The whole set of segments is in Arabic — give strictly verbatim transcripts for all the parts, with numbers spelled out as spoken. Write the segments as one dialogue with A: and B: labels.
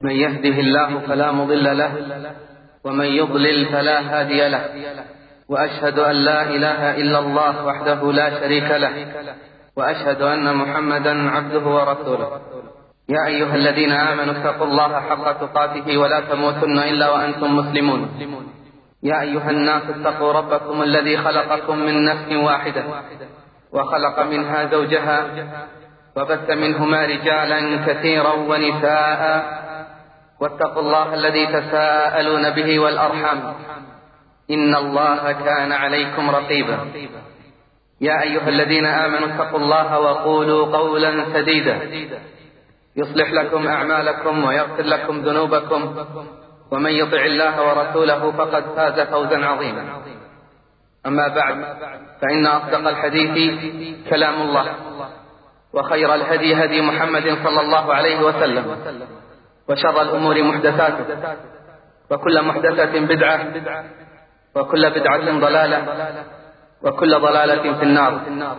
A: من يهده الله فلا مضل له ومن يضلل فلا هادي له، وأشهد أن لا إله إلا الله وحده لا شريك له، وأشهد أن محمدا عبده ورسوله. يا أيها الذين آمنوا اتقوا الله حق تقاته ولا تموتن إلا وأنتم مسلمون. يا أيها الناس اتقوا ربكم الذي خلقكم من نفس واحدة وخلق منها زوجها وبث منهما رجالا كثيرا ونساء، واتقوا الله الذي تساءلون به والأرحام إن الله كان عليكم رقيبا. يا أيها الذين آمنوا اتقوا الله وقولوا قولا سديدا يصلح لكم أعمالكم ويغفر لكم ذنوبكم، ومن يطع الله ورسوله فقد فاز فوزا عظيما. أما بعد، فإن أصدق الحديث كلام الله، وخير الهدي هدي محمد صلى الله عليه وسلم، وشر الأمور محدثاتها، وكل محدثة بدعة، وكل بدعة ضلالة، وكل ضلالة في النار.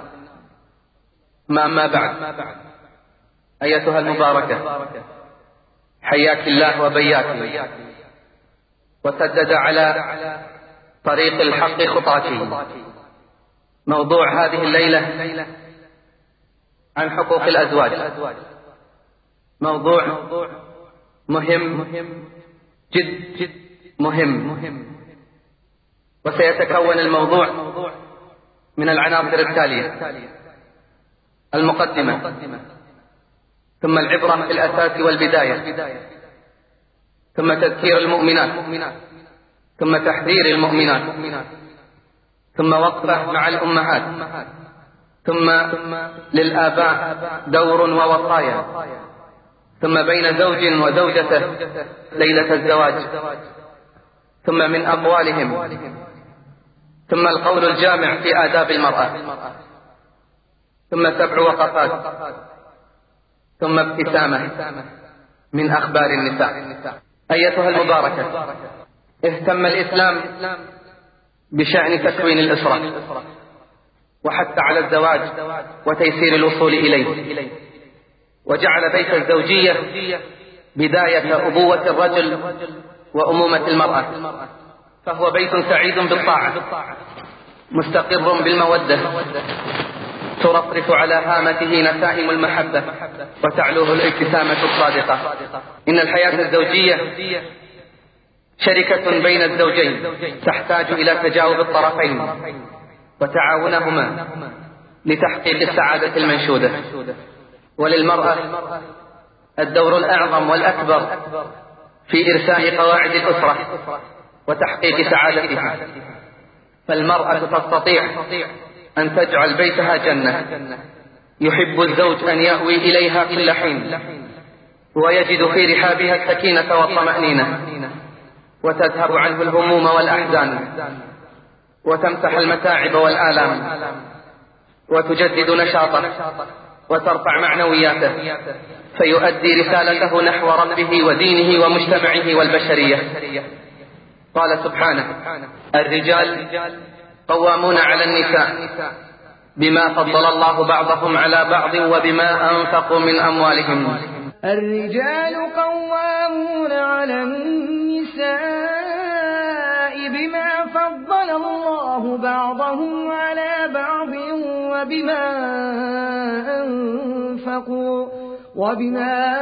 A: ما أما بعد، أيتها المباركة، حياك الله وبياك، وسدد على طريق الحق خطاك. موضوع هذه الليلة عن حقوق الأزواج، موضوع مهم جد جد مهم، وسيتكون الموضوع من العناصر التالية: المقدمة، ثم العبرة في الأساس والبداية، ثم تذكير المؤمنات، ثم تحذير المؤمنات، ثم وقفة مع الأمهات، ثم للآباء دور ووصايا، ثم بين زوج وزوجته ليلة الزواج، ثم من أقوالهم، ثم القول الجامع في آداب المرأة، ثم سبع وقفات، ثم ابتسامة من أخبار النساء. أيتها المباركة، اهتم الإسلام بشأن تكوين الأسرة، وحتى على الزواج وتيسير الوصول إليه، وجعل بيت الزوجية بداية أبوة الرجل وأمومة المرأة، فهو بيت سعيد بالطاعة مستقر بالمودة، ترفرف على هامته نسائم المحبة وتعلوه الابتسامة الصادقة. إن الحياة الزوجية شركة بين الزوجين تحتاج إلى تجاوب الطرفين وتعاونهما لتحقيق السعادة المنشودة. وللمرأة الدور الأعظم والأكبر في إرساء قواعد الأسرة وتحقيق سعادتها، فالمرأة تستطيع أن تجعل بيتها جنة يحب الزوج أن يأوي إليها كل حين، ويجد في رحابها السكينة والطمأنينة، وتذهب عنه الهموم والأحزان، وتمسح المتاعب والآلام، وتجدد نشاطه وترفع معنوياته، فيؤدي رسالته نحو ربه ودينه ومجتمعه والبشرية. قال سبحانه: الرجال قوامون على النساء بما فضل الله بعضهم على بعض وبما أنفقوا من أموالهم.
B: الرجال قوامون على النساء بما فضل الله بعضهم على بعض وبما أنفقوا وبما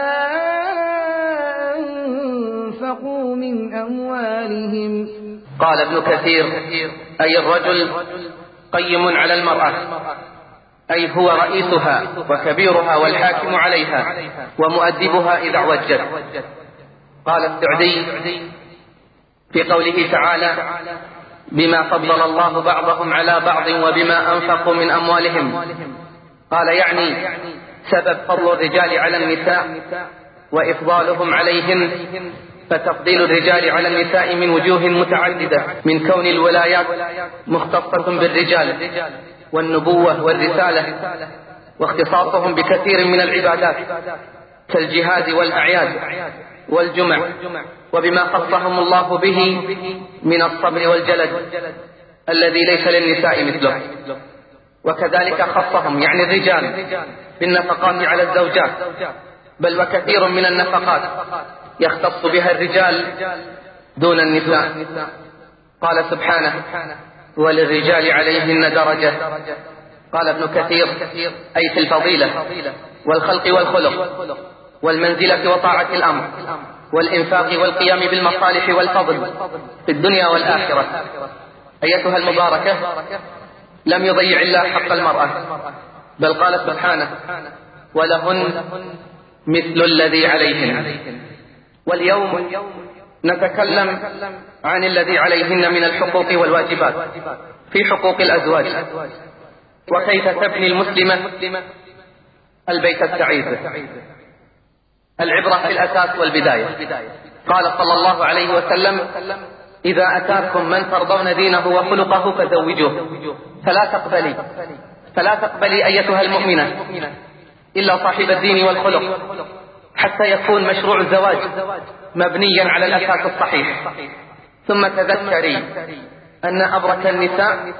B: أنفقوا من أموالهم.
A: قال ابن كثير: أي الرجل قيم على المرأة، أي هو رئيسها وكبيرها والحاكم عليها ومؤدبها إذا اعوجت. قال السعدي في قوله تعالى: بما فضل الله بعضهم على بعض وبما أنفقوا من أموالهم، قال يعني سبب فضل الرجال على النساء وإفضالهم عليهن، فتفضيل الرجال على النساء من وجوه متعددة، من كون الولايات مختصة بالرجال والنبوة والرسالة، واختصاصهم بكثير من العبادات كالجهاد والأعياد والجمع، وبما خصهم الله به من الصبر والجلد الذي ليس للنساء مثله. وكذلك خصهم يعني الرجال بالنفقات على الزوجات، بل وكثير من النفقات يختص بها الرجال دون النساء. قال سبحانه: وللرجال عليهن درجة. قال ابن كثير: أي في الفضيلة والخلق والخلق والمنزلة وطاعة الأمر والإنفاق والقيام بالمصالح والفضل في الدنيا والآخرة. أيتها المباركة، لم يضيع الله حق المرأة، بل قال سبحانه: ولهن مثل الذي عليهن. واليوم نتكلم عن الذي عليهن من الحقوق والواجبات في حقوق الأزواج، وكيف تبني المسلمة البيت السعيد. العبرة في الأساس والبداية. قال صلى الله عليه وسلم: إذا أتاكم من ترضون دينه وخلقه فزوجوه. فلا تقبلي فلا تقبلي أيتها المؤمنة إلا صاحب الدين والخلق، حتى يكون مشروع الزواج مبنيا على الأساس الصحيح. ثم تذكري أن أبرك النساء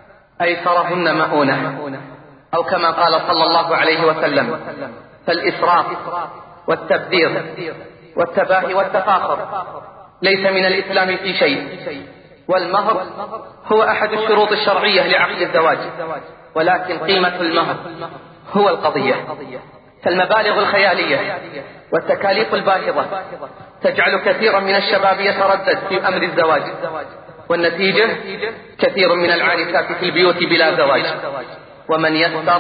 A: أيسرهن مؤونة، أو كما قال صلى الله عليه وسلم: فالإسراف والتبذير والتباهي والتفاخر ليس من الإسلام في شيء. والمهر هو أحد الشروط الشرعية لعقد الزواج، ولكن قيمة المهر هو القضية. فالمبالغ الخيالية والتكاليف الباهظة تجعل كثيرا من الشباب يتردد في أمر الزواج، والنتيجة كثير من العارسات في البيوت بلا زواج. ومن يسر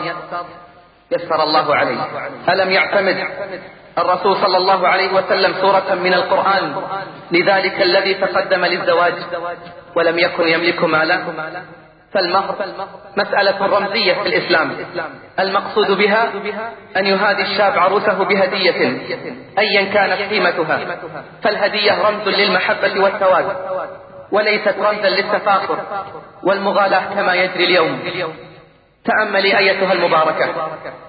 A: يسر الله عليه. ألم يعتمد الرسول صلى الله عليه وسلم سورة من القرآن لذلك الذي تقدم للزواج ولم يكن يملك مالا؟ فالمهر مسألة رمزية في الإسلام، المقصود بها أن يهادي الشاب عروسه بهدية أيا كانت قيمتها. فالهدية رمز للمحبة والتواد، وليست رمزا للتفاخر والمغالاة كما يجري اليوم. تأملي أيتها المباركة،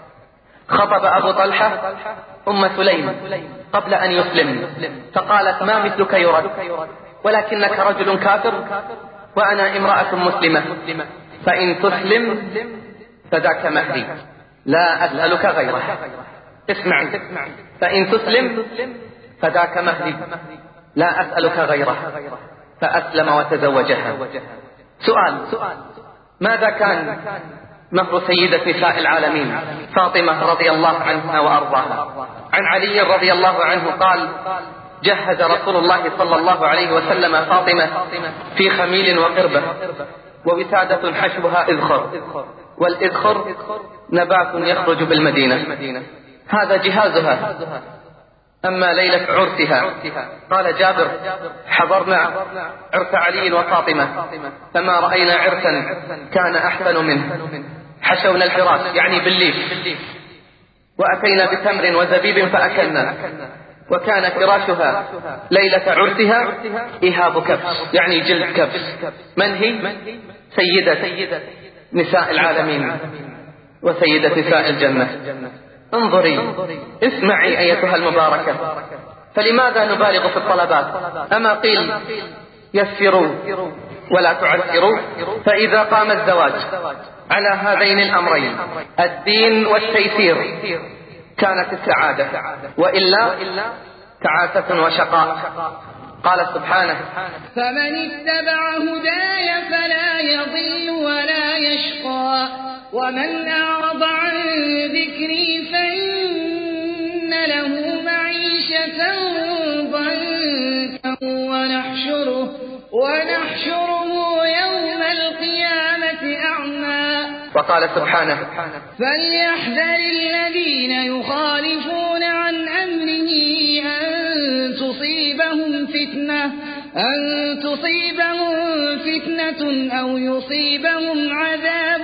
A: خطب أبو طلحة أم سليم قبل أن يسلم، فقالت: ما مثلك يرد، ولكنك رجل كافر وأنا امرأة مسلمة، فإن تسلم فذاك مهري لا أسألك غيره. اسمع، فإن تسلم فذاك مهري لا أسألك غيره. فأسلم وتزوجها. سؤال: ماذا كان مهر سيدة نساء العالمين فاطمة رضي الله عنها وأرضاها؟ عن علي رضي الله عنه قال: جهز رسول الله صلى الله عليه وسلم فاطمة في خميل وقربة ووسادة حشوها إذخر، والإذخر نبات يخرج بالمدينة، هذا جهازها. أما ليلة عرسها قال جابر: حضرنا عرس علي وفاطمة فما رأينا عرسا كان أحسن منه. حشونا الفراش يعني بالليل، وأتينا بتمر وزبيب فأكلنا، وكان فراشها ليلة عرسها إهاب كبش يعني جلد كبش. من هي؟ سيدة نساء العالمين وسيدة نساء الجنة. انظري، اسمعي أيتها المباركة، فلماذا نبالغ في الطلبات؟ أما قيل يسروا ولا تعسروا؟ فإذا قام الزواج على هذين الأمرين الدين والتيسير كانت السعادة، وإلا تعاسة وشقاء. قال سبحانه:
B: فمن اتبع هداي فلا يضل ولا يشقى، ومن أعرض عن ذكري فإن له معيشة ضنكا ونحشره, ونحشره يوم القيامة أعمى.
A: وقال سبحانه:
B: فليحذر الذين يخالفون عن أمره أن تصيبهم فتنة أن تصيبهم فتنة أو يصيبهم عذاب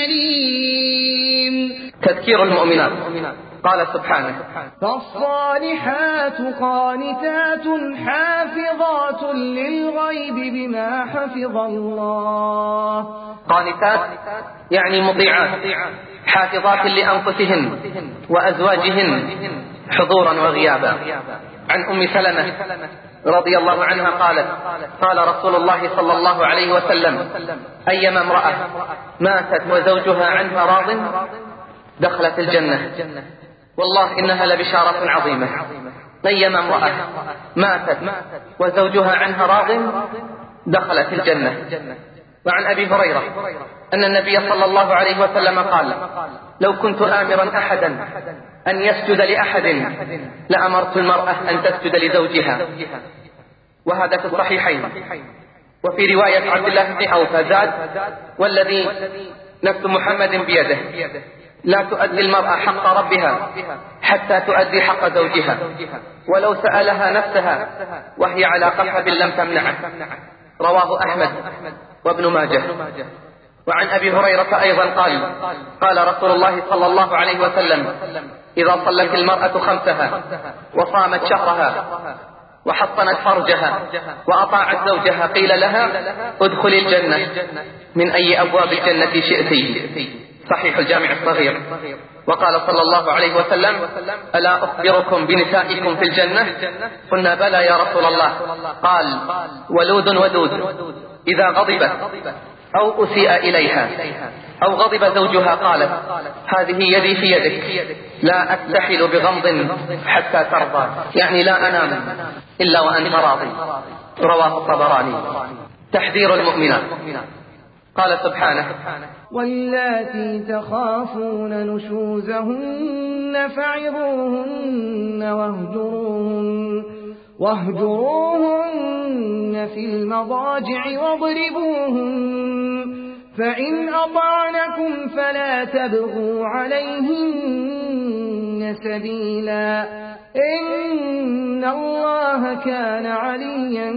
B: أليم.
A: تذكير المؤمنات. قال سبحانه:
B: فالصالحات قانتات حافظات للغيب بما حفظ الله.
A: قانتات يعني مطيعات، حافظات لأنفسهن وأزواجهن حضورا وغيابا. عن أم سلمة رضي الله عنها قالت: قال رسول الله صلى الله عليه وسلم: أيما امرأة ماتت وزوجها عنها راض دخلت الجنة. والله إنها لبشارة عظيمة. أيما امرأة ماتت وزوجها عنها راض دخلت الجنة. وعن أبي هريرة أن النبي صلى الله عليه وسلم قال: لو كنت آمرا أحدا أن يسجد لأحد لأمرت المرأة أن تسجد لزوجها. وهذا في الصحيحين. وفي رواية عبد الله بن أوفى زاد: والذي نفس محمد بيده لا تؤدي المرأة حق ربها حتى تؤدي حق زوجها، ولو سألها نفسها وهي على قحب لم تمنعه. رواه أحمد وابن ماجه. وعن أبي هريرة أيضا قال: قال رسول الله صلى الله عليه وسلم: إذا صلت المرأة خمسها وصامت شهرها وحصنت فرجها وأطاعت زوجها قيل لها: ادخل الجنة من أي أبواب الجنة شئت. صحيح الجامع الصغير. وقال صلى الله عليه وسلم: ألا أخبركم بنسائكم في الجنة؟ قلنا: بلى يا رسول الله. قال: ولود ودود إذا غضبت أو أسيء إليها أو غضب زوجها قالت: هذه يدي في يدك لا أكتحل بغمض حتى ترضى، يعني لا أنام إلا وأنت راضي. رواه الطبراني. تحذير المؤمنات. قال سبحانه:
B: واللاتي تخافون نشوزهن فعظوهن واهجروهن, واهجروهن في المضاجع واضربوهن، فإن أطعنكم فلا تبغوا عليهن سبيلا، إن الله كان عليا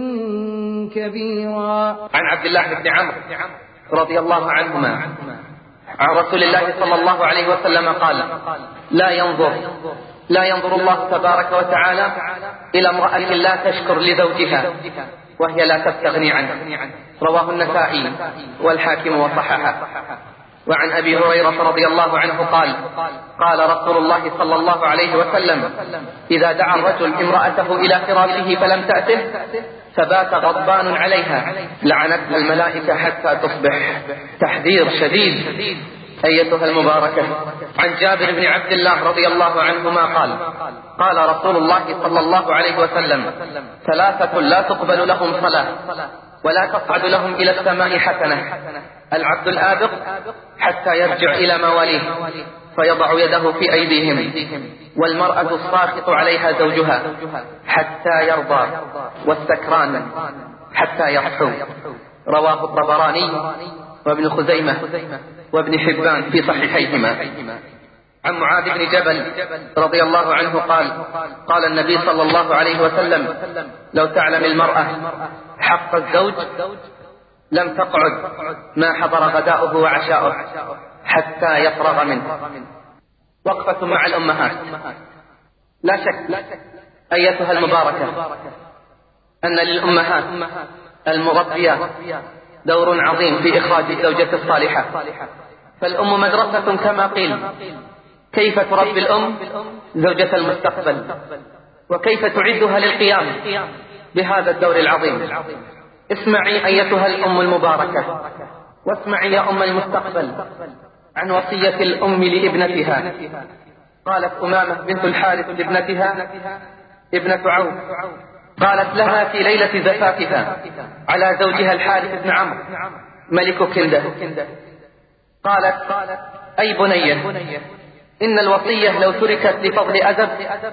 B: كبيرا.
A: عن عبد الله بن عمرو رضي الله عنهما عن رسول الله صلى الله عليه وسلم قال: لا ينظر لا ينظر الله تبارك وتعالى إلى امرأة لا تشكر لزوجها وهي لا تستغني عنه. رواه النسائي والحاكم وصححه. وعن أبي هريرة رضي الله عنه قال: قال رسول الله صلى الله عليه وسلم: إذا دعا الرجل امرأته إلى فراشه فلم تأته فبات غضبان عليها لعنتها الملائكة حتى تصبح. تحذير شديد أيتها المباركة. عن جابر بن عبد الله رضي الله عنهما قال: قال رسول الله صلى الله عليه وسلم: ثلاثة لا تقبل لهم صلاة ولا تصعد لهم إلى السماء حسنة: العبد الآبق حتى يرجع إلى مواليه فيضع يده في أيديهم، والمرأة الساخط عليها زوجها حتى يرضى، والسكران حتى يصحو. رواه الطبراني وابن خزيمة وابن حبان في صحيحيهما. عن معاذ بن جبل رضي الله عنه قال: قال النبي صلى الله عليه وسلم: لو تعلم المرأة حق الزوج لم تقعد ما حضر غداؤه وعشاؤه حتى يفرغ منه. وقفة مع الأمهات. لا شك أيتها المباركة أن للأمهات المربيات دور عظيم في إخراج الزوجة الصالحة، فالأم مدرسة كما قيل. كيف تربي الأم زوجة المستقبل، وكيف تعدها للقيام بهذا الدور العظيم. اسمعي أيتها الأم المباركة، واسمعي يا أم المستقبل عن وصية الأم لابنتها. قالت أمامة بنت الحارث لابنتها ابنة عوف، قالت لها في ليلة زفافها على زوجها الحارث بن عمرو ملك كندة، قالت: أي بنية، إن الوصية لو تركت لفضل أدب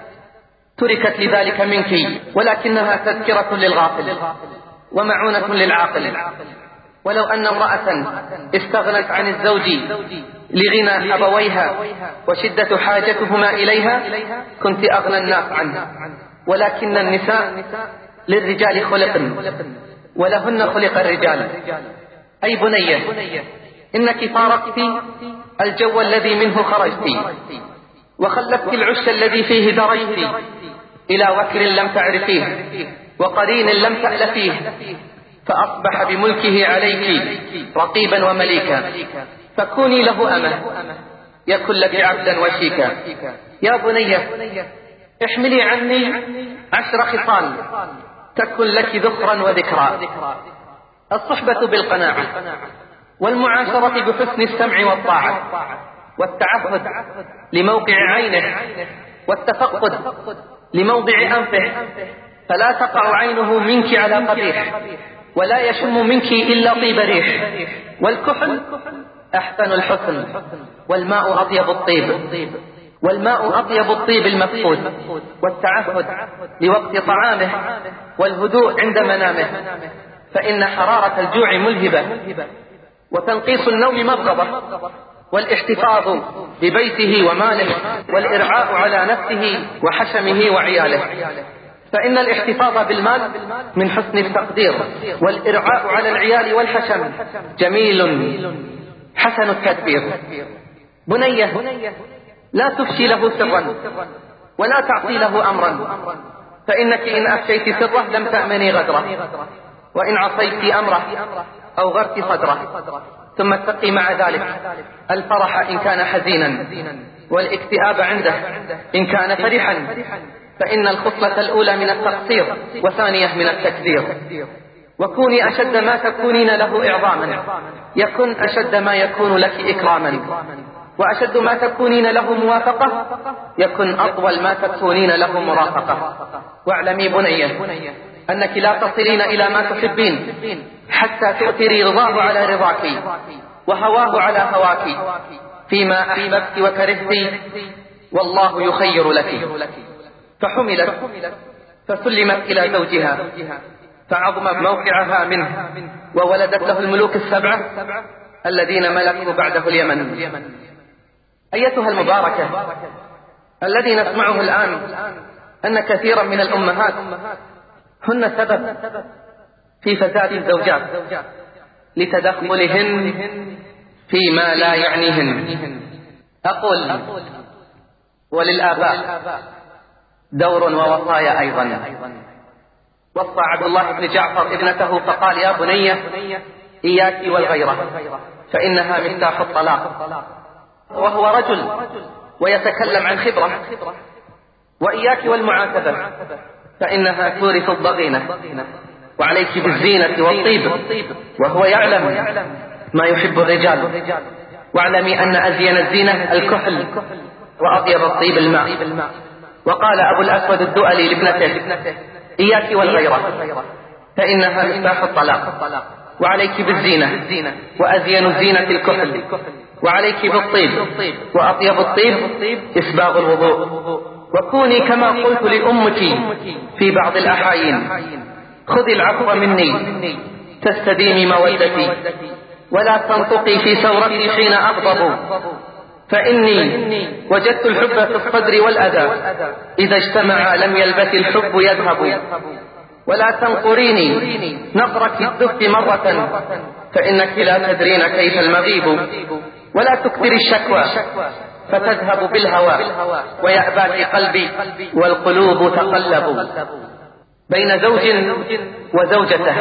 A: تركت لذلك منك، ولكنها تذكرة للغافل ومعونة للعاقل. ولو أن امرأة استغنت عن الزوج لغنى أبويها وشدة حاجتهما إليها كنت أغنى الناس عنه، ولكن النساء للرجال خلقن ولهن خلق الرجال. أي بنية، إنك فارقت الجو الذي منه خرجت، وخلفت العش الذي فيه درجت إلى وكر لم تعرفيه وقرين لم تألفيه، فأصبح بملكه عليك رقيبا ومليكا، فكوني له أمة يكن لك عبدا وشيكا. يا بنية، احملي عني عشر خصال تكن لك ذخرا وذكرا: الصحبة بالقناعة، والمعاشرة بحسن السمع والطاعة، والتعهد لموقع عينه، والتفقد لموضع أنفه فلا تقع عينه منك على قبيح، ولا يشم منك إلا طيب ريح. والكحل أحسن الحسن، والماء أطيب الطيب، والماء أطيب الطيب المفقود. والتعهد لوقت طعامه، والهدوء عند منامه، فإن حرارة الجوع ملهبة، وتنقيص النوم مبغضة. والاحتفاظ ببيته وماله، والإرعاء على نفسه وحشمه وعياله، فإن الاحتفاظ بالمال من حسن التقدير، والإرعاء على العيال والحشم جميل حسن التدبير. بنية لا تفشي له سرا، ولا تعطي له أمرا، فإنك إن أفشيت سره لم تأمني غدره، وإن عصيت أمره أو غرت صدره. ثم اتقي مع ذلك الفرح إن كان حزينا، والاكتئاب عنده إن كان فرحا، فإن الخصلة الأولى من التقصير، وثانية من التكدير. وكوني أشد ما تكونين له إعظاما، يكن أشد ما يكون لك إكراما، وأشد ما تكونين له موافقة، يكن أطول ما تكونين له مرافقة. واعلمي بنية أنك لا تصلين إلى ما تحبين حتى تؤثري رضاه على رضاك، وهواه على هواك، فيما أحببت وكرهت والله يخير لك. فحملت فسلمت إلى زوجها، فعظم موقعها منه، وولدت له الملوك السبعة الذين ملكوا بعده اليمن. أيتها المباركة، الذي نسمعه الآن أن كثيرا من الأمهات هن سبب في فساد الزوجات لتدخلهن فيما لا يعنيهن. أقول وللآباء دور ووصايا أيضا. وصى عبد الله بن جعفر ابنته فقال: يا بني إياك والغيرة فإنها مفتاح الطلاق. وهو رجل ويتكلم عن خبرة. وإياك والمعاتبة فإنها تورث الضغينة. وعليك بالزينة والطيب، وهو يعلم ما يحب الرجال. واعلمي أن أزين الزينة الكحل، وأطيب الطيب الماء. وقال أبو الأسود الدؤلي لابنته: إياك والغيرة فإنها مفتاح الطلاق. وعليك بالزينة، وأزين الزينة الكحل. وعليك بالطيب، وأطيب الطيب إسباغ الوضوء. وكوني كما قلت لأمك في بعض الأحايين: خذي العفو مني تستديمي مودتي، ولا تنطقي في ثورتي حين أغضب، فإني وجدت الحب في الصدر والأذى، إذا اجتمع لم يلبث الحب يذهب. ولا تنقريني نقرك الدف مرة، فإنك لا تدرين كيف المغيب. ولا تكثري الشكوى فتذهب بالهوى، ويأباك قلبي والقلوب تقلب. بين زوج وزوجته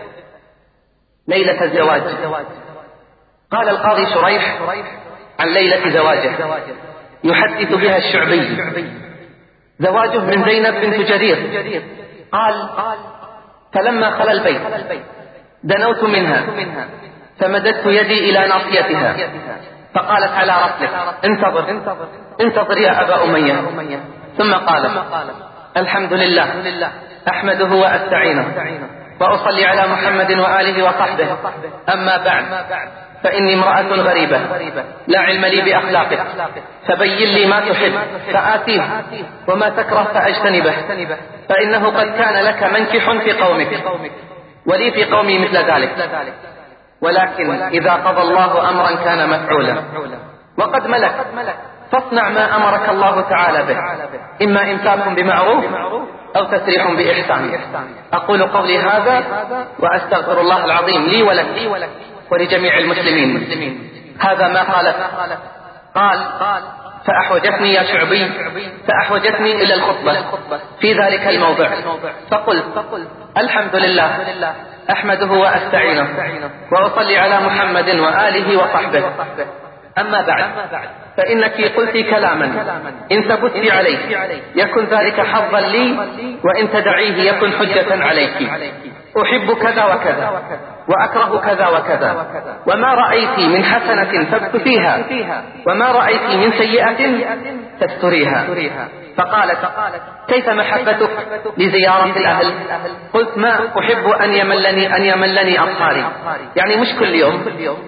A: ليلة الزواج. قال القاضي شريح عن ليلة زواجه يحدث بها الشعبي: زواجه من زينب بنت جرير. قال: فلما خلا البيت دنوت منها فمددت يدي إلى ناصيتها، فقالت: على رسلك، انتظر انتظر يا أبا أمية. ثم قال: الحمد لله، أحمده وأستعينه، وأصلي على محمد وآله وصحبه. أما بعد، فإني امرأة غريبة لا علم لي بأخلاقك، فبين لي ما تحب فآتيه، وما تكره فأجتنبه، فإنه قد كان لك منكح في قومك، ولي في قومي مثل ذلك. ولكن إذا قضى الله أمرا كان مفعولا، وقد ملك، فاصنع ما أمرك الله تعالى به، إما إمساك بمعروف أو تسريح بإحسان. أقول قولي هذا وأستغفر الله العظيم لي ولك ولجميع المسلمين. هذا ما قالت. قال: فأحوجتني يا شعبي، فأحوجتني إلى الخطبة في ذلك الموضع، فقلت: الحمد لله، أحمده وأستعينه، وأصلي على محمد وآله وصحبه. أما بعد، فإنك قلت كلاما إن ثبت عليه يكن ذلك حظا لي، وإن تدعيه يكن حجة عليك. أحب كذا وكذا، وأكره كذا وكذا، وما رأيت من حسنة فاكتفيها، وما رأيت من سيئة تستريها. فقالت كيف محبتك لزيارة الأهل؟ قلت ما أحب أن يملني أن يملني أطهاري، يعني مش كل يوم.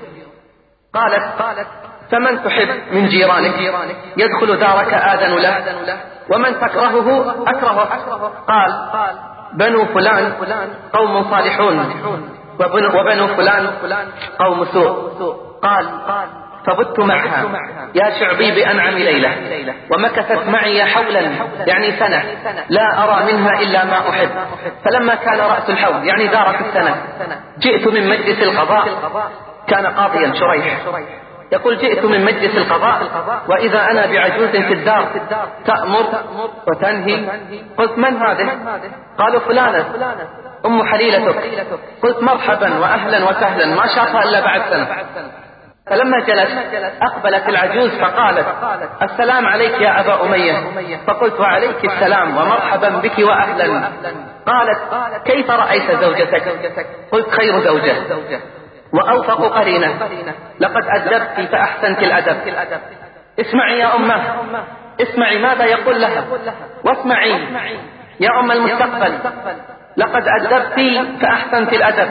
A: قالت فمن تحب من جيرانك يدخل دارك آذن له، ومن تكرهه أكرهه. قال بنو فلان قوم صالحون وبنو فلان قوم سوء. قال فبت معها يا شعبي بأنعم ليلة، ومكثت معي حولا يعني سنة لا أرى منها إلا ما أحب. فلما كان رأس الحول يعني دارت السنة جئت من مجلس القضاء، كان قاضيا شريح، يقول جئت من مجلس القضاء وإذا أنا بعجوز في الدار تأمر وتنهي. قلت من هذه؟ قالوا فلانة أم حليلتك. قلت مرحبا وأهلا وسهلا، ما شافها إلا بعد سنة. فلما جلس أقبلت العجوز فقالت السلام عليك يا أبا أمية. فقلت وعليك السلام ومرحبا بك وأهلا. قالت كيف رأيت زوجتك؟ قلت خير زوجة وأوفق قرينة، لقد أدبت فأحسنت الأدب. اسمعي يا أمه، اسمعي ماذا يقول لها، واسمعي يا أم المستقبل، لقد أدبت فأحسنت الأدب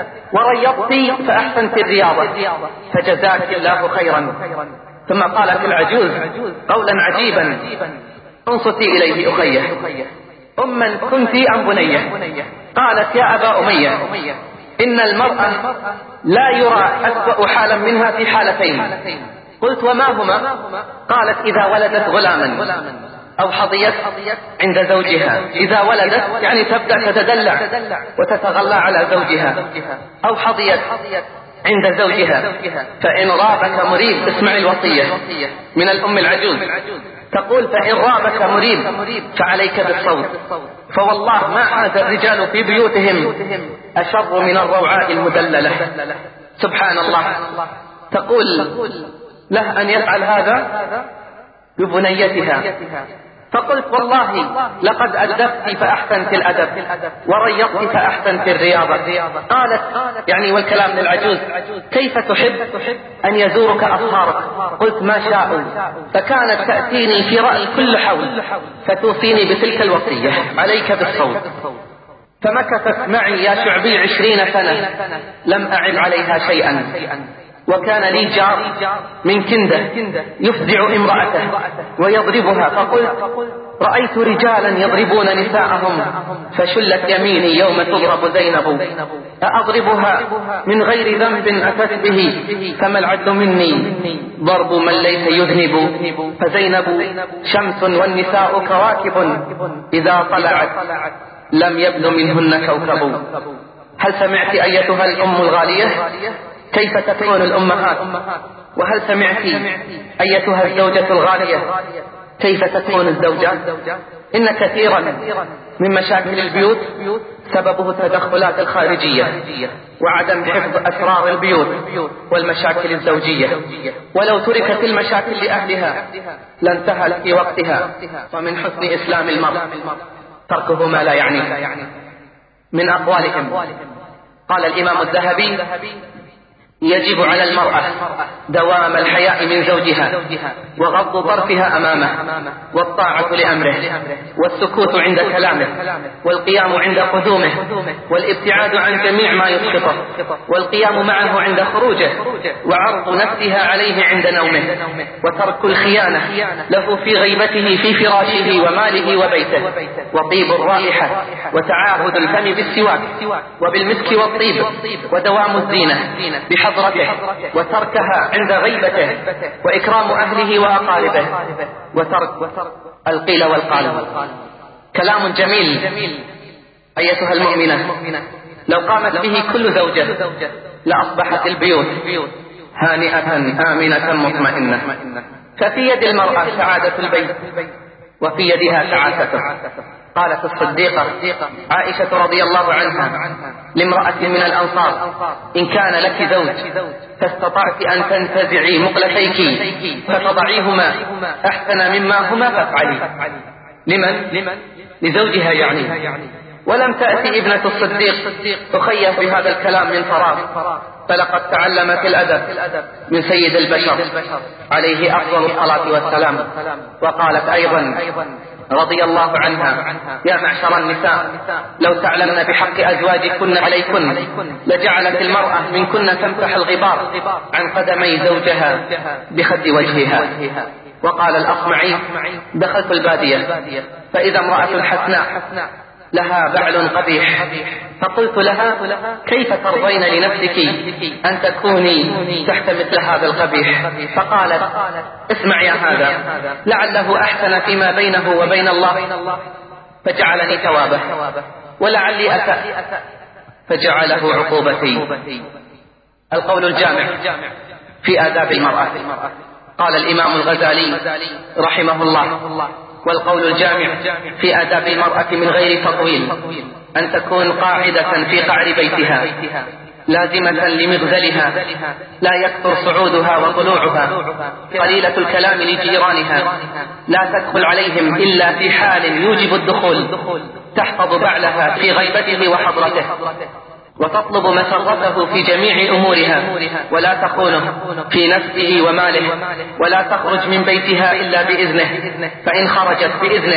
A: وريضت فأحسنت الرياضة، فجزاك الله خيرا. ثم قالت العجوز قولا عجيبا انصتي إليه أخيه، أما كنت أم بنية؟ قالت يا أبا أمية إن المرأة لا يرى أسوأ حالا منها في حالتين. قلت وما هما؟ قالت إذا ولدت غلاما أو حظيت عند زوجها. إذا ولدت يعني تبدأ تتدلع وتتغلى على زوجها، أو حظيت عند زوجها. فإن رابك مريب، اسمع الوصية من الأم العجوز، تقول فإن رابك مريب فعليك بالصوت، فوالله ما عاد الرجال في بيوتهم أشر من الروعاء المدللة. سبحان الله. تقول له أن يفعل هذا ببنيتها. فقلت والله لقد أدبت فأحسنت الأدب وريضت فأحسنت الرياضة. قالت يعني والكلام للعجوز كيف تحب أن يزورك أصهارك؟ قلت ما شاءوا. فكانت تأتيني في رأي كل حول فتوصيني بتلك الوصية عليك بالصوت. فمكثت معي يا شعبي عشرين سنة لم أعب عليها شيئا. وكان لي جار من كندة يفزع امرأته ويضربها، فقلت رأيت رجالا يضربون نساءهم فشلت يميني يوم تضرب زينب، أأضربها من غير ذنب أتت به، فما العدل مني ضرب من ليس يذنب. فزينب شمس والنساء كواكب إذا طلعت لم يبدو منهن كوكب. هل سمعت أيتها الأم الغالية كيف تكون الأمهات؟ وهل سمعت أيتها الزوجة الغالية كيف تكون الزوجات؟ إن كثيرا من مشاكل البيوت سببه التدخلات الخارجية وعدم حفظ أسرار البيوت والمشاكل الزوجية. ولو تركت المشاكل لأهلها لانتهت في وقتها. ومن حسن إسلام المرء تركه ما لا يعنيه. من أقوالهم قال الإمام الذهبي يجب على المرأة دوام الحياء من زوجها وغض طرفها أمامه والطاعة لأمره والسكوت عند كلامه والقيام عند قدومه والابتعاد عن جميع ما يسخطه والقيام معه عند خروجه وعرض نفسها عليه عند نومه وترك الخيانة له في غيبته في فراشه وماله وبيته وطيب الرائحة وتعاهد الفم بالسواك وبالمسك والطيب ودوام الزينة بحضرته وتركها عند غيبته وإكرام أهله وأقاربه وترك القيل والقال. كلام جميل أيتها المؤمنة لو قامت به كل زوجة لأصبحت البيوت هانئة آمنة مطمئنة. ففي يد المرأة سعادة البيت وفي يدها تعاسته. قالت الصديقة عائشة رضي الله عنها لامرأة من الأنصار إن كان لك زوج فاستطعت أن تنتزعي مقلتيك فتضعيهما أحسن مما هما فافعلي. لمن؟ لزوجها يعني. ولم تأتي ابنة الصديق تخيف بهذا الكلام من فراغ، فلقد تعلمت الأدب من سيد البشر عليه أفضل الصلاة والسلام. وقالت أيضا رضي الله عنها: يا معشر النساء، لو تعلمن بحق أزواجكن عليكن لجعلت المرأة منكن تمسح الغبار عن قدمي زوجها بخد وجهها. وقال الأصمعي: دخلت البادية فإذا امرأة حسناء لها بعل قبيح، فقلت لها: كيف ترضين لنفسك أن تكوني تحت مثل هذا القبيح؟ فقالت: اسمع يا هذا، لعله أحسن فيما بينه وبين الله فجعلني ثوابه، ولعلي أسأ فجعله عقوبتي. القول الجامع في آداب المرأة. قال الإمام الغزالي رحمه الله: والقول الجامع في آداب المرأة من غير تطويل أن تكون قاعدة في قعر بيتها لازمة لمغزلها، لا يكثر صعودها وطلوعها، قليلة الكلام لجيرانها، لا تدخل عليهم إلا في حال يوجب الدخول، تحفظ بعلها في غيبته وحضرته، وتطلب مسرته في جميع أمورها، ولا تخونه في نفسه وماله، ولا تخرج من بيتها إلا بإذنه، فإن خرجت بإذنه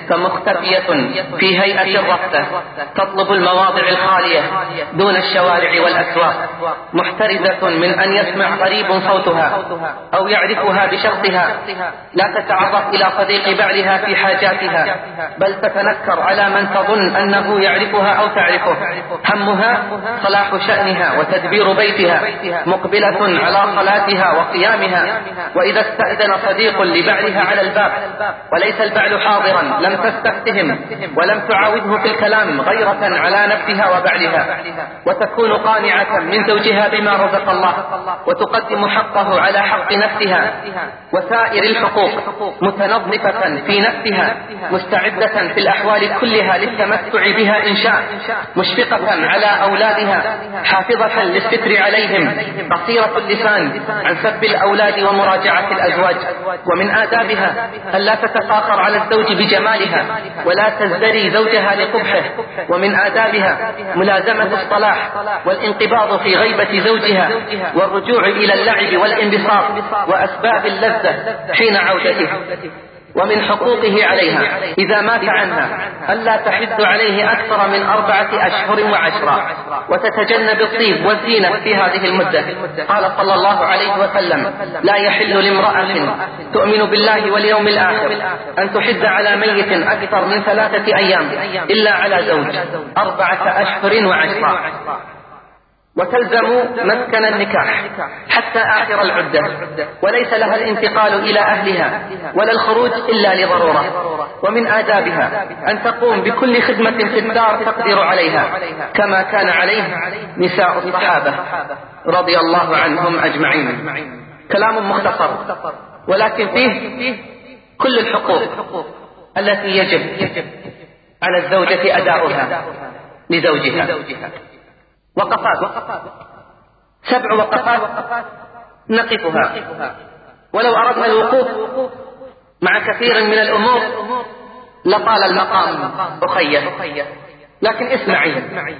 A: فمختفية في هيئة الرفة، تطلب المواضع الخالية دون الشوارع والأسواق، محترزة من أن يسمع غريب صوتها أو يعرفها بشخصها، لا تتعرف إلى صديق بعلها في حاجاتها، بل تتنكر على من تظن أنه يعرفها أو تعرفه، همها صلاح شأنها وتدبير بيتها، مقبلة على صلاتها وقيامها، وإذا استأذن صديق لبعلها على الباب وليس البعل حاضرا لم تستفتهم ولم تعاوده في الكلام غيرة على نفسها وبعلها، وتكون قانعة من زوجها بما رزق الله، وتقدم حقه على حق نفسها وسائر الحقوق، متنظفة في نفسها، مستعدة في الأحوال كلها للتمتع بها إن شاء، مشفقة على أولادها، حافظة للستر عليهم، قصيرة اللسان عن سب الأولاد ومراجعة الأزواج. ومن آدابها ألا تتفاخر على الزوج بجمالها ولا تزدري زوجها لقبحه. ومن آدابها ملازمة الصلاح والانقباض في غيبة زوجها، والرجوع إلى اللعب والانبساط وأسباب اللذة حين عودته. ومن حقوقه عليها إذا مات عنها ألا تحد عليه أكثر من أربعة أشهر وعشرة، وتتجنب الطيب والزينة في هذه المدة. قال صلى الله عليه وسلم: لا يحل لامرأة تؤمن بالله واليوم الآخر أن تحد على ميت أكثر من ثلاثة أيام إلا على زوج، أربعة أشهر وعشرة. وتلزم مسكن النكاح حتى آخر العدة، وليس لها الانتقال إلى أهلها ولا الخروج إلا لضرورة. ومن آدابها أن تقوم بكل خدمة في الدار تقدر عليها، كما كان عليه نساء الصحابة رضي الله عنهم أجمعين. كلام مختصر ولكن فيه كل الحقوق التي يجب على الزوجة أداؤها لزوجها. وقفات، سبع وقفات نقفها، ولو أردنا الوقوف مع كثير من الأمور لطال المقام أخيه، لكن اسمعي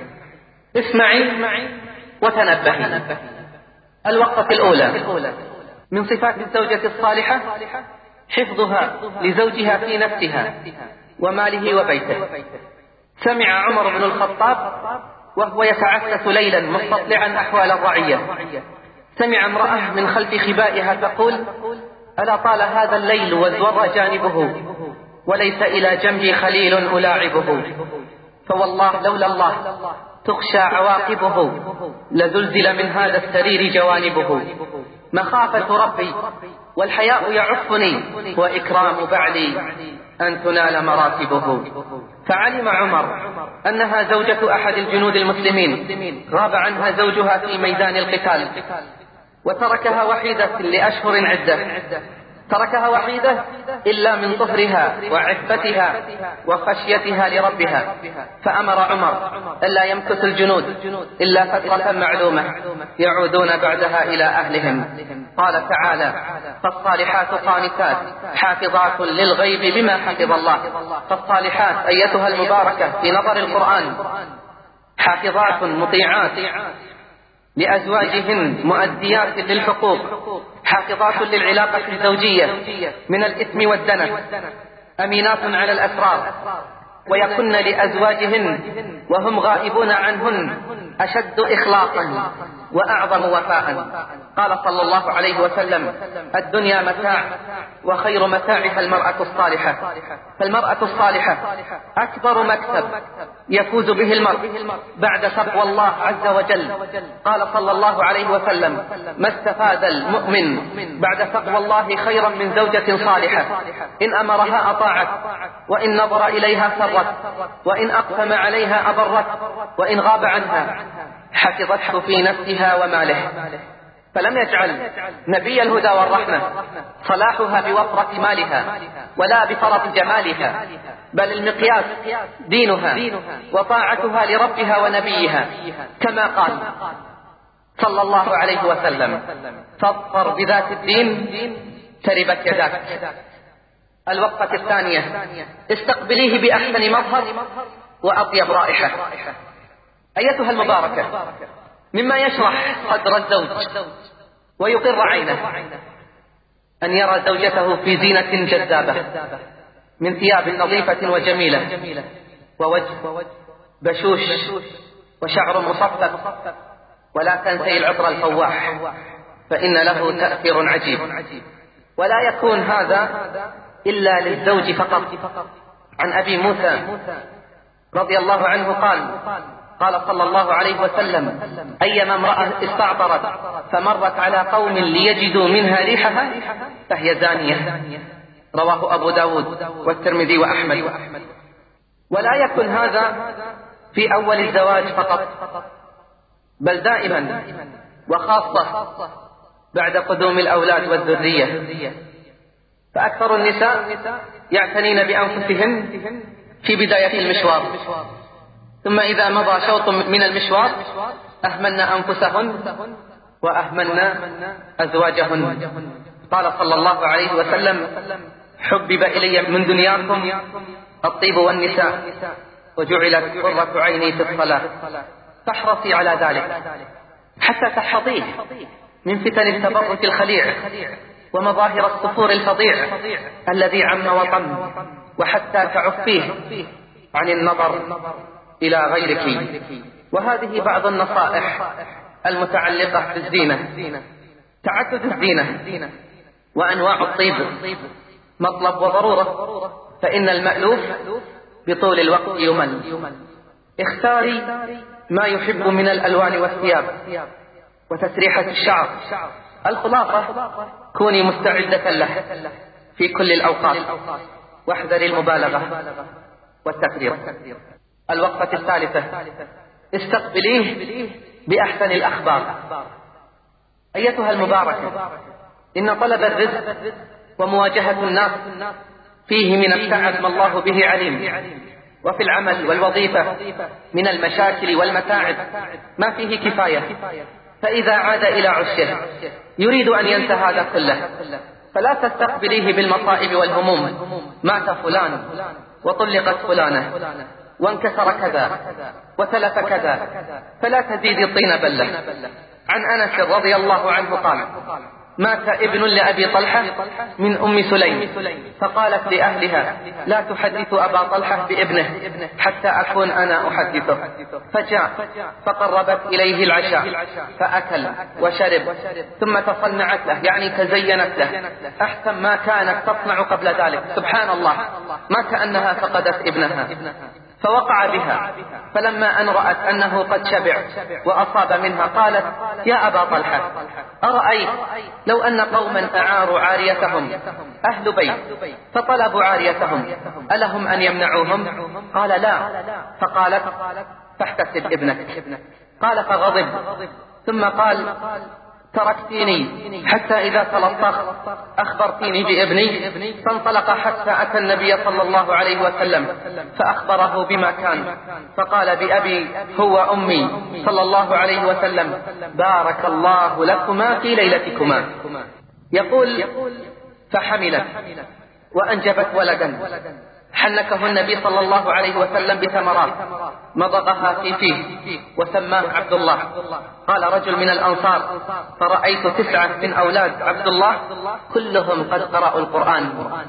A: اسمعي وتنبهي. الوقفة الأولى من صفات الزوجة الصالحة حفظها لزوجها في نفسها وماله وبيته. سمع عمر بن الخطاب وهو يتعسس ليلا مستطلعا أحوال الرعية، سمع امرأة من خلف خبائها تقول: ألا طال هذا الليل وازور جانبه وليس إلى جنبي خليل ألاعبه، فوالله لولا الله تخشى عواقبه لزلزل من هذا السرير جوانبه. مخافة ربي والحياء يعفني وإكرام بعلي أن تنال مراتبه. فعلم عمر أنها زوجة أحد الجنود المسلمين، غاب عنها زوجها في ميدان القتال وتركها وحيدة لأشهر عدة، تركها وحيدة إلا من طهرها وعفتها وخشيتها لربها. فأمر عمر ألا يمكث الجنود إلا فترة معلومة يعودون بعدها إلى أهلهم. قال تعالى: فالصالحات قانتات حافظات للغيب بما حفظ الله. فالصالحات أيتها المباركة في نظر القرآن حافظات مطيعات لأزواجهن مؤديات للحقوق، حافظات للعلاقة الزوجية من الإثم والدنس، أمينات على الأسرار، ويكن لأزواجهن وهم غائبون عنهن أشد إخلاصا وأعظم وفاء. قال صلى الله عليه وسلم: الدنيا متاع وخير متاعها المرأة الصالحة. فالمرأة الصالحة أكبر مكسب يفوز به المرء بعد تقوى الله عز وجل. قال صلى الله عليه وسلم: ما استفاد المؤمن بعد تقوى الله خيرا من زوجة صالحة إن أمرها أطاعت، وإن نظر إليها سرت، وإن أقسم عليها أبرت، وإن غاب عنها حفظته في نفسها وماله. فلم يجعل نبي الهدى والرحمة صلاحها بوفرة مالها ولا بفرط جمالها، بل المقياس دينها وطاعتها لربها ونبيها، كما قال صلى الله عليه وسلم: فاظفر بذات الدين تربت يداك. الوقفة الثانية: استقبليه بأحسن مظهر وأطيب رائحة. أيتها المباركة، مما يشرح صدر الزوج ويقر عينه أن يرى زوجته في زينة جذابة من ثياب نظيفة وجميلة، ووجه بشوش، وشعر مصفف، ولا تنسي العطر الفواح، فإن له تأثير عجيب. ولا يكون هذا إلا للزوج فقط. عن أبي موسى رضي الله عنه قال: قال صلى الله عليه وسلم: أيما امرأة استعطرت فمرت على قوم ليجدوا منها ريحها فهي زانية. رواه أبو داود والترمذي وأحمد. ولا يكن هذا في أول الزواج فقط، بل دائما، وخاصة بعد قدوم الأولاد والذرية. فأكثر النساء يعتنين بأنفسهن في بداية المشوار، ثم إذا مضى شوط من المشوار أهملن أنفسهن وأهملن أزواجهن. قال صلى الله عليه وسلم: حبب إلي من دنياكم الطيب والنساء، وجعلت قرة عيني في الصلاة. فاحرصي على ذلك حتى تحفظيه من فتن التبرج الخليع ومظاهر الصفور الفظيع الذي عم وطم، وحتى تعفيه عن النظر إلى غيرك. وهذه بعض النصائح المتعلقة بالزينة. تعدد الزينة وأنواع الطيب مطلب وضرورة، فإن المألوف بطول الوقت يمل. اختاري ما يحب من الألوان والثياب وتسريحة الشعر. الخلاصة: كوني مستعدة له في كل الأوقات، واحذري المبالغة والتكرير. الوقفة الثالثة: استقبليه بأحسن الأخبار. أيتها المباركة، إن طلب الرزق ومواجهة الناس فيه من التعب ما الله به عليم، وفي العمل والوظيفة من المشاكل والمتاعب ما فيه كفاية. فإذا عاد إلى عشه يريد أن ينسى هذا كله، فلا تستقبليه بالمصائب والهموم: مات فلان، وطلقت فلانة، وانكسر كذا، وتلف كذا، فلا تزيد الطين بلة. عن أنس رضي الله عنه قال: مات ابن لأبي طلحة من أم سليم، فقالت لأهلها: لا تحدث أبا طلحة بابنه حتى أكون أنا أحدثه. فجاء فقربت إليه العشاء فأكل وشرب، ثم تصنعت له، يعني تزينت له أحسن ما كانت تصنع قبل ذلك. سبحان الله، ما كأنها فقدت ابنها. فوقع بها، فلما أن رأت أنه قد شبع وأصاب منها قالت: يا أبا طلحة، أرأيت لو أن قوما أعاروا عاريتهم أهل بيت فطلبوا عاريتهم ألهم أن يمنعوهم؟ قال: لا. فقالت: فاحتسب ابنك. قال: فغضب، ثم قال: تركتيني حتى إذا تلطخت أخبرتيني بابني. فانطلق حتى أتى النبي صلى الله عليه وسلم فأخبره بما كان، فقال: بأبي هو أمي صلى الله عليه وسلم، بارك الله لكما في ليلتكما. يقول: فحملت وأنجبت ولدا، حنكه النبي صلى الله عليه وسلم بثمرات مضغها في فيه وسماه عبد الله. قال رجل من الأنصار: فرأيت تسعة من أولاد عبد الله كلهم قد قرأوا القرآن.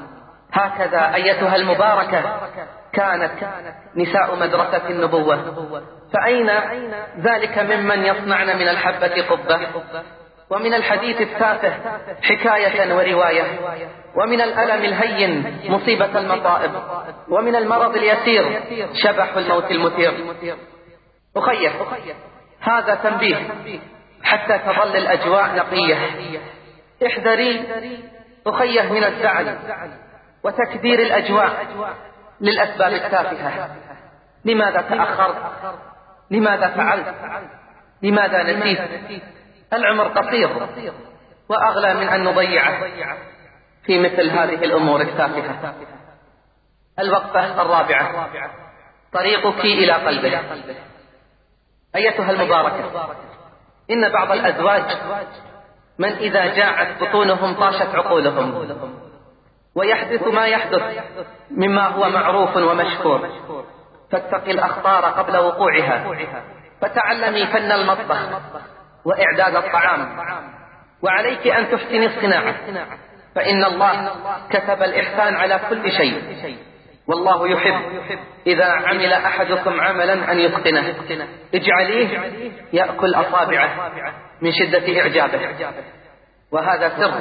A: هكذا أيتها المباركة كانت نساء مدرسة النبوة. فأين ذلك ممن يصنعن من الحبة قبة، ومن الحديث التافه حكاية ورواية، ومن الألم الهين مصيبة المصائب، ومن المرض اليسير شبح الموت المثير. أخيه، هذا تنبيه حتى تظل الأجواء نقية. احذري أخيه من الزعل وتكدير الأجواء للأسباب التافهة. لماذا تأخرت؟ لماذا فعلت؟ لماذا نسيت؟ العمر قصير وأغلى من أن نضيعه في مثل هذه الأمور التافهة. الوقفة الرابعة: طريقك إلى قلبه. أيتها المباركة، إن بعض الأزواج من إذا جاعت بطونهم طاشت عقولهم، ويحدث ما يحدث مما هو معروف ومشهور. فاتقي الأخطار قبل وقوعها، فتعلمي فن المطبخ وإعداد الطعام، وعليك أن تحسني الصناعة، فإن الله كتب الإحسان على كل شيء، والله يحب إذا عمل أحدكم عملا أن يتقنه. اجعليه يأكل أصابعه من شدة إعجابه. وهذا سر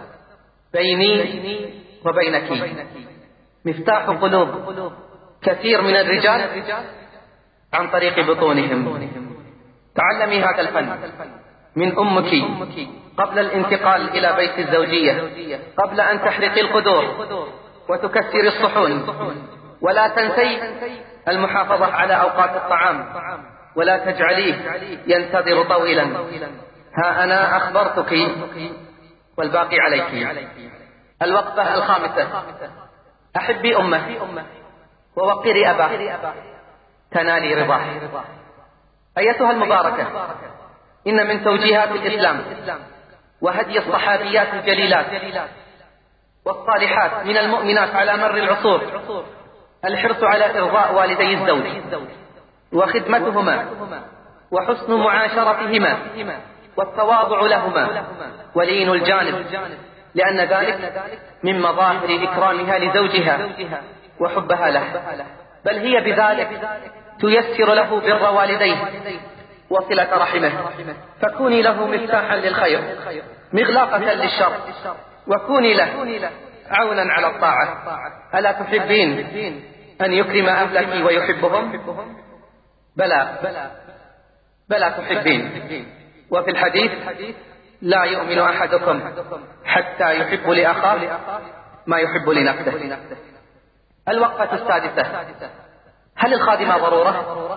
A: بيني وبينك، مفتاح قلوب كثير من الرجال عن طريق بطونهم. تعلمي هذا الفن من أمك قبل الانتقال إلى بيت الزوجية، قبل أن تحرقي القدور وتكسري الصحون. ولا تنسي المحافظة على أوقات الطعام، ولا تجعليه ينتظر طويلا. ها أنا أخبرتك والباقي عليك. الوقفة الخامسة: أحبي أمه ووقري أباه تنالي رضاه. أيتها المباركة، إن من توجيهات الإسلام وهدي الصحابيات الجليلات والصالحات من المؤمنات على مر العصور الحرص على إرضاء والدي الزوج وخدمتهما وحسن معاشرتهما والتواضع لهما ولين الجانب، لأن ذلك من مظاهر إكرامها لزوجها وحبها له، بل هي بذلك تيسر له بر والديه وصلة رحمه. فكوني له مفتاحا للخير مغلاقة للشر، وكوني له عونا على الطاعة. ألا تحبين أن يكرم أهلك ويحبهم؟ بلى بلى تحبين. وفي الحديث: لا يؤمن أحدكم حتى يحب لأخاه ما يحب لنفسه. الوقفة السادسة: هل الخادمة ضرورة؟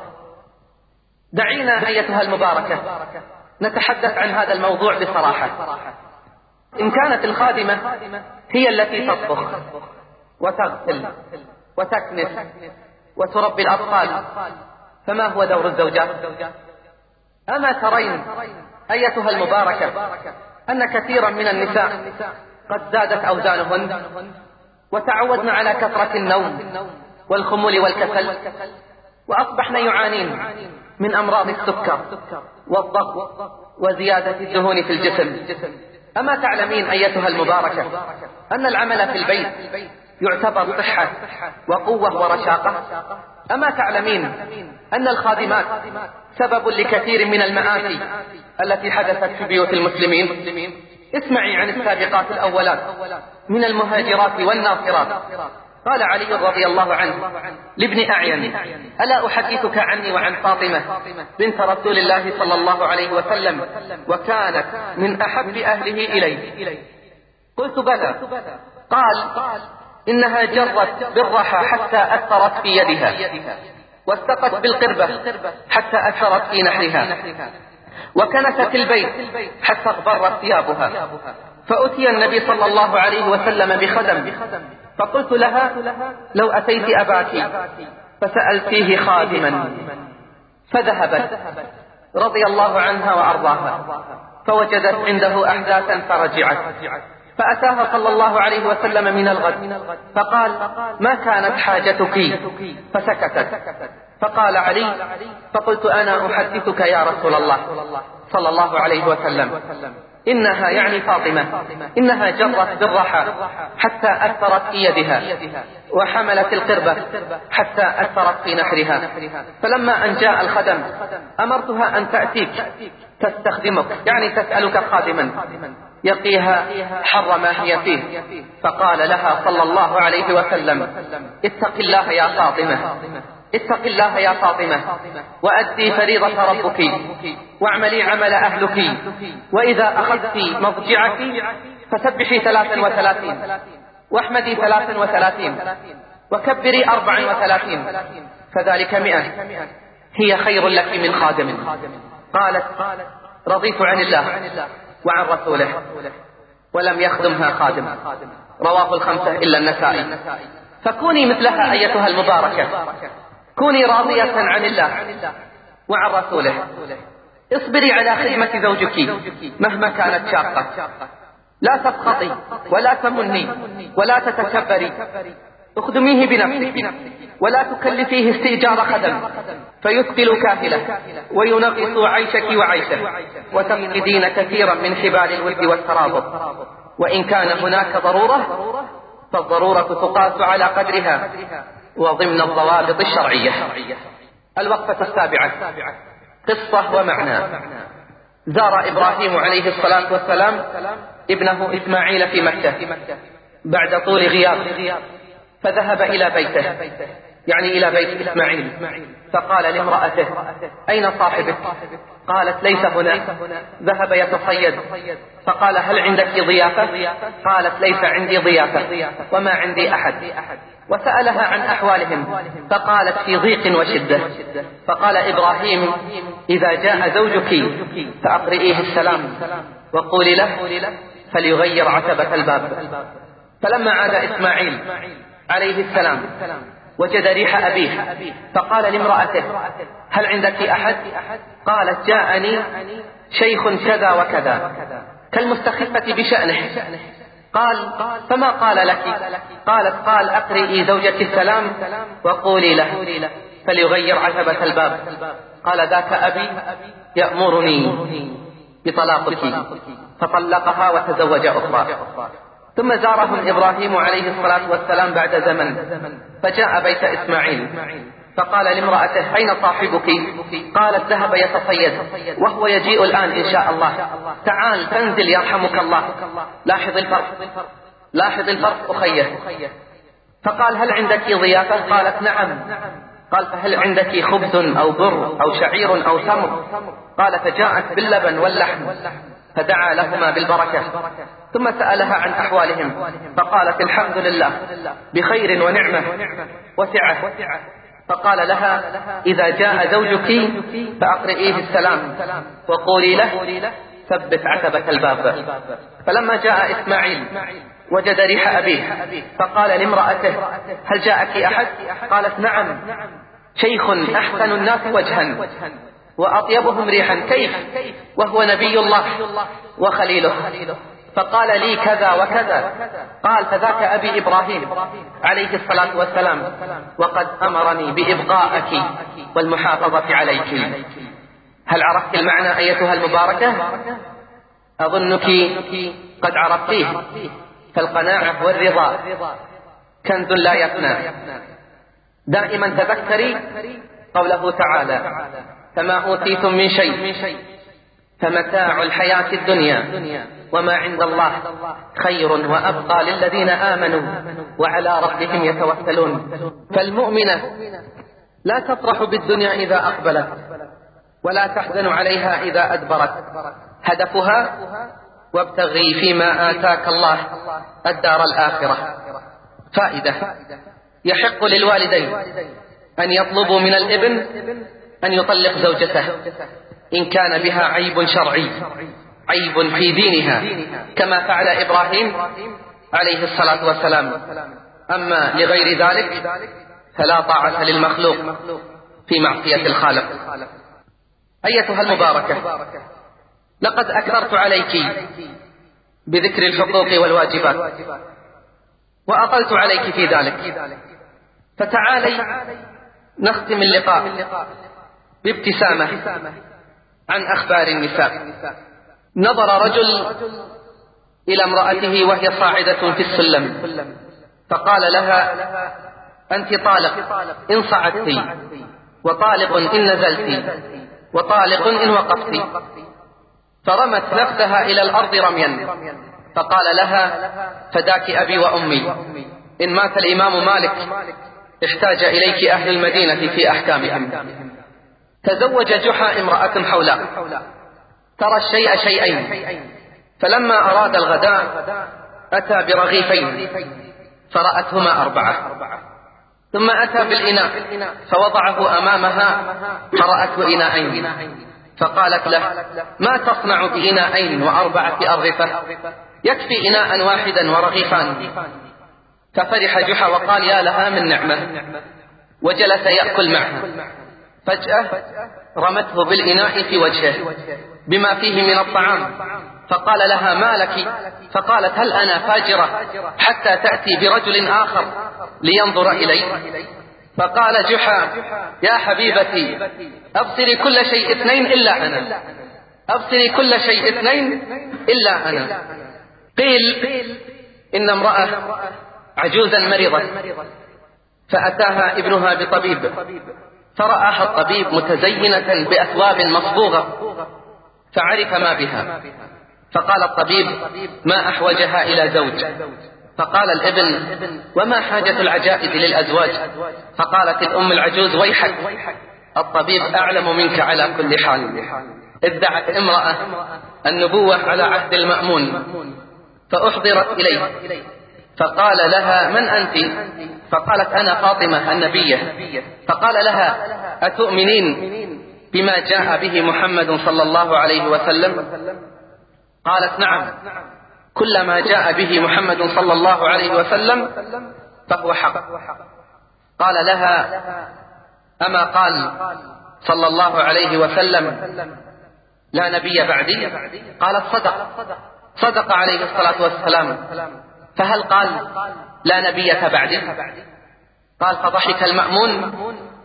A: دعينا أيتها المباركة نتحدث عن هذا الموضوع بصراحة. إن كانت الخادمة هي التي تطبخ وتغسل وتكنس وتربي الأطفال، فما هو دور الزوجات؟ أما ترين أيتها المباركة أن كثيرا من النساء قد زادت أوزانهن وتعودن على كثرة النوم والخمول والكسل، وأصبحن يعانين من أمراض السكر والضغط وزيادة الدهون في الجسم. أما تعلمين أيتها المباركة أن العمل في البيت يعتبر صحة وقوة ورشاقة؟ أما تعلمين أن الخادمات سبب لكثير من المآسي التي حدثت في بيوت المسلمين؟ اسمعي عن السابقات الأولات من المهاجرات والناصرات. قال علي رضي الله عنه لابن أعين: ألا أحدثك عني وعن فاطمة بنت رسول الله صلى الله عليه وسلم، وكانت من أحب أهله إليه؟ قلت: بلى. قال: إنها جرت بالرحى حتى أثرت في يدها، واستقت بالقربة حتى أثرت في نحرها، وكنست البيت حتى اغبرت ثيابها. فأتي النبي صلى الله عليه وسلم بخدم، فقلت لها: لو أتيت أباك فسألتيه خادما. فذهبت رضي الله عنها وأرضاها، فوجدت عنده أحداثا فرجعت، فأتاها صلى الله عليه وسلم من الغد فقال: ما كانت حاجتك؟ فسكتت. فقال علي: فقلت: أنا أحدثك يا رسول الله صلى الله عليه وسلم، إنها يعني فاطمة إنها جرت بالرحى حتى أثرت في يدها، وحملت القربة حتى أثرت في نحرها، فلما أن جاء الخدم أمرتها أن تأتيك تستخدمك، يعني تسألك خادما يقيها حر ما هي فيه. فقال لها صلى الله عليه وسلم: اتق الله يا فاطمة، اتق الله يا فاطمة، وأدي فريضة ربك، واعملي عمل أهلك، وإذا أخذت مضجعك فسبحي ثلاثا وثلاثين، واحمدي ثلاثا وثلاثين، وكبري أربعا وثلاثين، فذلك مئة، هي خير لك من خادم. قالت: رضيت عن الله وعن رسوله، ولم يخدمها خادم. رواه الخمسة إلا النسائي. فكوني مثلها أيتها المباركة، كوني راضية عن الله وعن رسوله، اصبري على خدمة زوجك مهما كانت شاقة، لا تسخطي ولا تمني ولا تتكبري، اخدميه بنفسك ولا تكلفيه استئجار خدم فيثقل كاهله وينغص عيشك وعيشه، وتفقدين كثيرا من حبال الود والترابط. وإن كان هناك ضرورة فالضرورة تقاس على قدرها وضمن الضوابط الشرعية. الوقفة السابعة: قصة ومعنى. زار إبراهيم عليه الصلاة والسلام ابنه إسماعيل في مكة بعد طول غياب، فذهب إلى بيته، يعني إلى بيت إسماعيل، فقال لامرأته: أين صاحبك؟ قالت: ليس هنا، ذهب يتصيد. فقال: هل عندك ضيافة؟ قالت: ليس عندي ضيافة وما عندي أحد. وسألها عن أحوالهم فقالت: في ضيق وشدة. فقال إبراهيم: إذا جاء زوجك فأقرئيه السلام وقولي له فليغير عتبة الباب. فلما عاد إسماعيل عليه السلام وجد ريح أبيه، فقال لامرأته: هل عندك أحد؟ قالت: جاءني شيخ كذا وكذا كالمستخفة بشأنه. قال: فما قال لك؟ قالت: قال: أقرئي زوجك السلام وقولي له فليغير عتبة الباب. قال: ذاك أبي يأمرني بطلاقك. فطلقها وتزوج أخرى. ثم زارهم إبراهيم عليه الصلاة والسلام بعد زمن، فجاء بيت إسماعيل فقال لامرأته: أين صاحبك؟ قالت: ذهب يتصيد وهو يجيء الآن إن شاء الله، تعال تنزل يرحمك الله. لاحظ الفرق، لاحظ الفرق أخيه. فقال: هل عندك ضيافة؟ قالت: نعم. قال: فهل عندك خبز أو بر أو شعير أو تمر؟ قال: فجاءت باللبن واللحم، فدعا لهما بالبركة. ثم سألها عن أحوالهم فقالت: الحمد لله بخير ونعمة وسعة. فقال لها: إذا جاء زوجك فأقرئيه السلام وقولي له ثبت عتبة الباب. فلما جاء إسماعيل وجد ريح أبيه فقال لامرأته: هل جاءك أحد؟ قالت: نعم، شيخ أحسن الناس وجها وأطيبهم ريحا، كيف وهو نبي الله وخليله. فقال لي كذا وكذا. قال: فذاك أبي إبراهيم عليه الصلاة والسلام، وقد أمرني بإبقائك والمحافظة عليك. هل عرفت المعنى أيتها المباركة؟ أظنك قد عرفتيه. فالقناعة والرضا كنز لا يفنى. دائما تذكري قوله تعالى: فما أوتيتم من شيء فمتاع الحياة الدنيا وما عند الله خير وأبقى للذين آمنوا وعلى ربهم يتوكلون. فالمؤمنة لا تفرح بالدنيا إذا أقبلت ولا تحزن عليها إذا أدبرت. هدفها: وابتغي فيما آتاك الله الدار الآخرة. فائدة: يحق للوالدين أن يطلبوا من الابن أن يطلق زوجته إن كان بها عيب شرعي، عيب في دينها، كما فعل إبراهيم عليه الصلاة والسلام. أما لغير ذلك فلا طاعة للمخلوق في معصية الخالق. أيتها المباركة، لقد أكثرت عليك بذكر الحقوق والواجبات وأطلت عليك في ذلك، فتعالي نختم اللقاء بابتسامة عن أخبار النساء. نظر رجل إلى امرأته وهي صاعدة في السلم فقال لها: أنت طالق إن صعدت، وطالق إن نزلت، وطالق إن وقفت. فرمت نفسها إلى الأرض رميا فقال لها: فداك أبي وأمي، إن مات الإمام مالك احتاج إليك أهل المدينة في أحكامهم. تزوج جحا امرأة حولاء ترى الشيء شيئين، فلما أراد الغداء أتى برغيفين فرأتهما أربعة، ثم أتى بالإناء فوضعه أمامها فرأته إناءين، فقالت له: ما تصنع بإناءين وأربعة أرغفة؟ يكفي إناء واحدا ورغيفان. ففرح جحا وقال: يا لها من نعمة، وجلس يأكل معها. فجأة رمته بالإناء في وجهه بما فيه من الطعام، فقال لها: ما لك؟ فقالت: هل أنا فاجرة حتى تأتي برجل آخر لينظر إلي؟ فقال جحا: يا حبيبتي، أبصري كل شيء اثنين إلا أنا، أبصري كل شيء اثنين إلا أنا. قيل إن امرأة عجوزا مريضة فأتاها ابنها بطبيب، فرآها الطبيب متزينة بأثواب مصبوغة فعرف ما بها، فقال الطبيب: ما أحوجها إلى زوج؟ فقال الابن: وما حاجة العجائز للأزواج؟ فقالت الأم العجوز: ويحك، الطبيب أعلم منك على كل حال. ادعت امرأة النبوة على عهد المأمون فأحضرت إليه فقال لها: من أنت؟ فقالت: أنا فاطمة النبية. فقال لها: أتؤمنين بما جاء به محمد صلى الله عليه وسلم؟ قالت: نعم، كل ما جاء به محمد صلى الله عليه وسلم فهو حق. قال لها: أما قال صلى الله عليه وسلم: لا نبي بعدي؟ قالت: صدق، صدق عليه الصلاة والسلام. فهل قال: لا نبية بعدي؟ قال: فضحك المأمون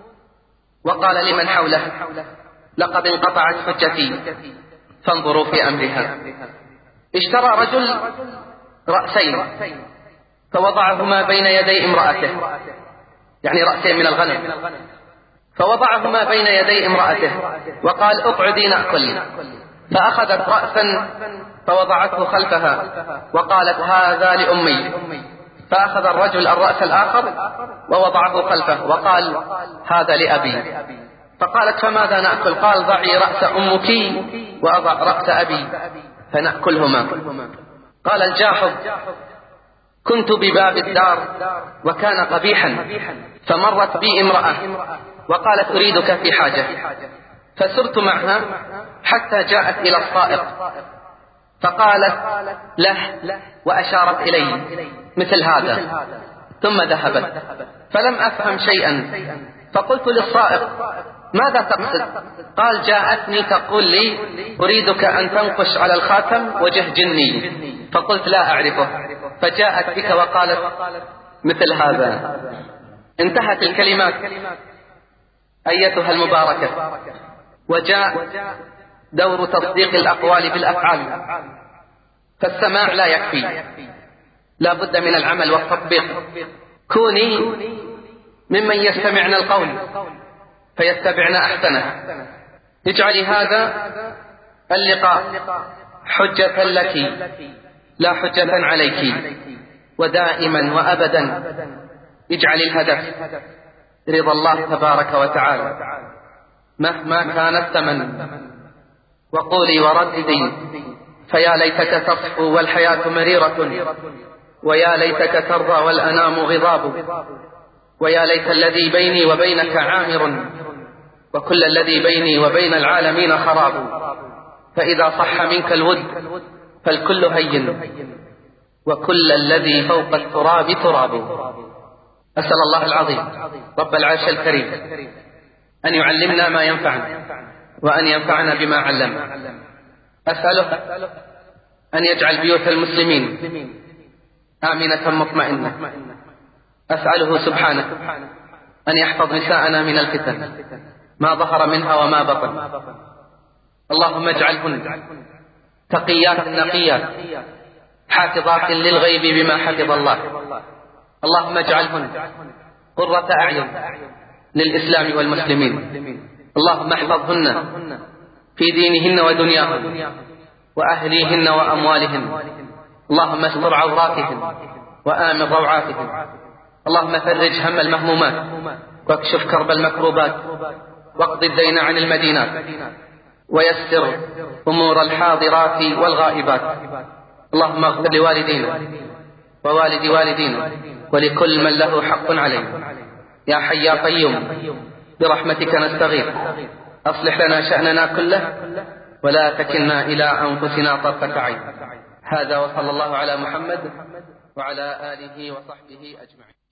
A: وقال لمن حوله: لقد انقطعت حجتي فانظروا في أمرها. اشترى رجل رأسين فوضعهما بين يدي امرأته، يعني رأسين من الغنم، فوضعهما بين يدي امرأته وقال: اقعدي نأكل. فأخذت رأسا فوضعته خلفها وقالت: هذا لأمي. فأخذ الرجل الرأس الآخر ووضعه خلفه وقال: هذا لأبي. فقالت: فماذا نأكل؟ قال: ضعي رأس أمك وأضع رأس أبي فنأكلهما. قال الجاحظ: كنت بباب الدار وكان قبيحا، فمرت بي امرأة وقالت: أريدك في حاجة، فسرت معها حتى جاءت إلى الصائق فقالت له وأشارت إليه مثل هذا، ثم ذهبت. فلم أفهم شيئا فقلت للصائق: ماذا تقصد؟ قال: جاءتني تقول لي: أريدك أن تنقش على الخاتم وجه جني. فقلت: لا أعرفه. فجاءت بك وقالت مثل هذا. انتهت الكلمات أيتها المباركة، وجاء دور تصديق الأقوال بالأفعال، فالسماع لا يكفي، لا بد من العمل والتطبيق. كوني ممن يستمعن القول فيتبعن أحسنه. اجعلي هذا اللقاء حجة لك لا حجة عليك، ودائما وأبدا اجعل الهدف رضا الله تبارك وتعالى مهما كان الثمن. وقولي ورددي: فيا ليتك تصفو والحياة مريرة، ويا ليتك ترضى والأنام غضاب، ويا ليت الذي بيني وبينك عامر، وكل الذي بيني وبين العالمين خراب. فإذا صح منك الود فالكل هين، وكل الذي فوق التراب تراب. أسأل الله العظيم رب العرش الكريم أن يعلمنا ما ينفعنا وأن ينفعنا بما علمنا. أسأله أن يجعل بيوت المسلمين آمنة مطمئنة. أسأله سبحانه أن يحفظ نساءنا من الفتن ما ظهر منها وما بطن. اللهم اجعلهن تقيات نقيات حافظات للغيب بما حفظ الله. اللهم اجعلهن قرة أعين للإسلام والمسلمين. اللهم احفظهن في دينهن ودنياهن وأهليهن وأموالهن. اللهم استر عوراتهن وآمن روعاتهن. اللهم فرج هم المهمومات واكشف كرب المكروبات واقض الدين عن المدينات ويسر أمور الحاضرات والغائبات. اللهم اغفر لوالدينا ووالد والدينا ولكل من له حق علينا. يا حي يا قيوم برحمتك نستغيث أصلح لنا شأننا كله ولا تكلنا إلى أنفسنا طرفة عين. هذا وصلى الله على محمد وعلى آله وصحبه أجمعين.